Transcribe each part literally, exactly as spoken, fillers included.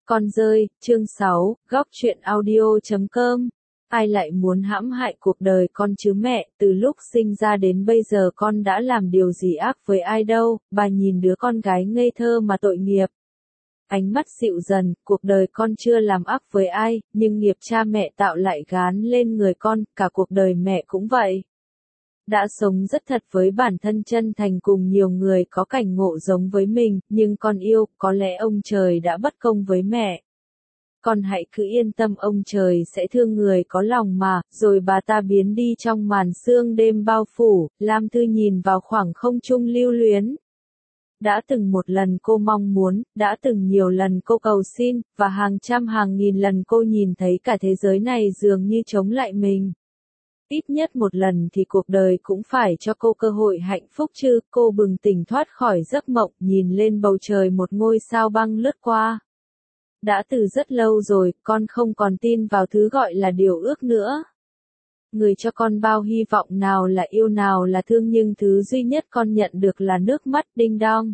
Con dơi, chương sáu, góc truyện audio chấm com. Ai lại muốn hãm hại cuộc đời con chứ mẹ, từ lúc sinh ra đến bây giờ con đã làm điều gì ác với ai đâu, bà nhìn đứa con gái ngây thơ mà tội nghiệp. Ánh mắt dịu dần, cuộc đời con chưa làm ác với ai, nhưng nghiệp cha mẹ tạo lại gán lên người con, cả cuộc đời mẹ cũng vậy. Đã sống rất thật với bản thân chân thành cùng nhiều người có cảnh ngộ giống với mình, nhưng con yêu, có lẽ ông trời đã bất công với mẹ. Con hãy cứ yên tâm, ông trời sẽ thương người có lòng mà. Rồi bà ta biến đi trong màn sương đêm bao phủ. Lam Thư nhìn vào khoảng không trung lưu luyến. Đã từng một lần cô mong muốn, đã từng nhiều lần cô cầu xin, và hàng trăm hàng nghìn lần cô nhìn thấy cả thế giới này dường như chống lại mình. Ít nhất một lần thì cuộc đời cũng phải cho cô cơ hội hạnh phúc chứ. Cô bừng tỉnh thoát khỏi giấc mộng, nhìn lên bầu trời, một ngôi sao băng lướt qua. Đã từ rất lâu rồi, con không còn tin vào thứ gọi là điều ước nữa. Người cho con bao hy vọng, nào là yêu nào là thương, nhưng thứ duy nhất con nhận được là nước mắt. Đinh đong.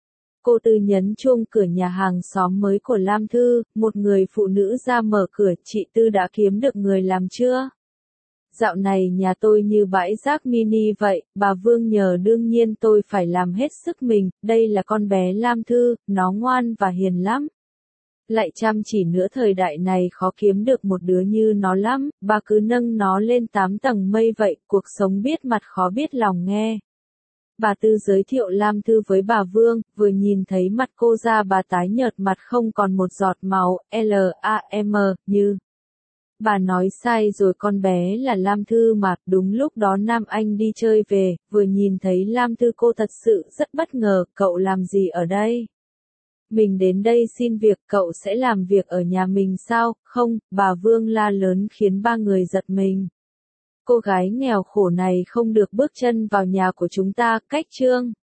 Cô Tư nhấn chuông cửa nhà hàng xóm mới của Lam Thư, một người phụ nữ ra mở cửa. Chị Tư đã kiếm được người làm chưa? Dạo này nhà tôi như bãi rác mini vậy, bà Vương nhờ, đương nhiên tôi phải làm hết sức mình. Đây là con bé Lam Thư, nó ngoan và hiền lắm. Lại chăm chỉ nữa, thời đại này khó kiếm được một đứa như nó lắm, bà cứ nâng nó lên tám tầng mây vậy, cuộc sống biết mặt khó biết lòng nghe. Bà Tư giới thiệu Lam Thư với bà Vương, vừa nhìn thấy mặt cô ra bà tái nhợt mặt không còn một giọt máu, L A M, như. Bà nói sai rồi, con bé là Lam Thư mà. Đúng lúc đó Nam Anh đi chơi về, vừa nhìn thấy Lam Thư cô thật sự rất bất ngờ. Cậu làm gì ở đây? Mình đến đây xin việc. Cậu sẽ làm việc ở nhà mình sao? Không, bà Vương la lớn khiến ba người giật mình. Cô gái nghèo khổ này không được bước chân vào nhà của chúng ta. Cách chương